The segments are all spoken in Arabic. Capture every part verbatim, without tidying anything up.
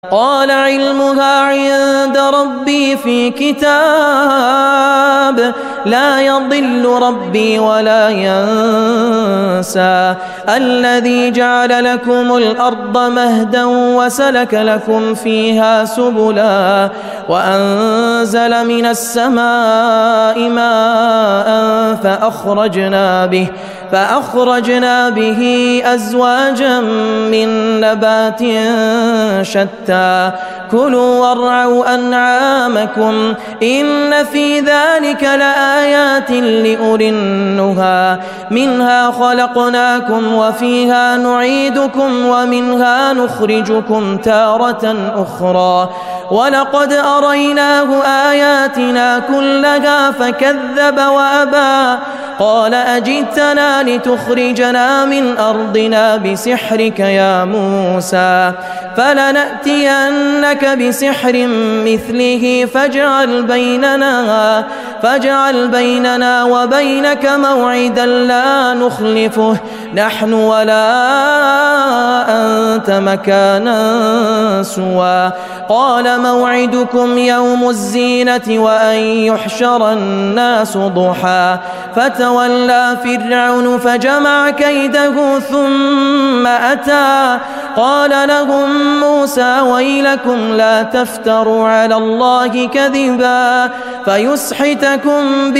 قال علمها عند ربي في كتاب لا يضل ربي ولا ينسى الذي جعل لكم الأرض مهدا وسلك لكم فيها سبلا وأنزل من السماء ماء فأخرجنا به فأخرجنا به أزواجا من نبات شتى كلوا وارعوا أنعامكم إن في ذلك لآيات لأولي النهى منها خلقناكم وفيها نعيدكم ومنها نخرجكم تارة أخرى ولقد أريناه آياتنا كلها فكذب وأبى قال أجئتنا لتخرجنا من أرضنا بسحرك يا موسى فلنأتينك بسحر مثله فاجعل بيننا فاجعل بيننا وبينك موعدا لا نخلفه نحن ولا أنت مكانا سوى قال موعدكم يوم الزينة وأن يحشر الناس ضحى فتولى فرعون فجمع كيده ثم أتى قال لهم موسى ويلكم لا تفتروا على الله كذبا فيسحتكم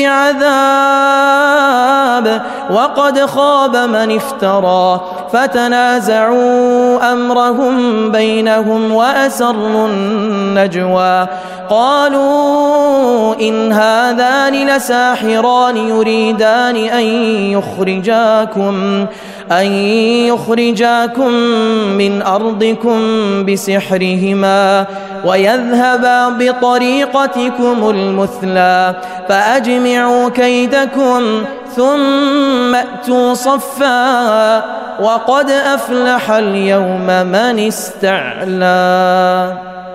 بعذاب وقد خاب من افترى فتنازعوا أمرهم بينهم وأسروا النجوى قالوا إن هذان لساحران يريدان أن يخرجاكم أن يخرجاكم من أرضكم بسحرهما ويذهبا بطريقتكم المثلى فأجمعوا كيدكم ثم أتوا صفا وقد أفلح اليوم من استعلى.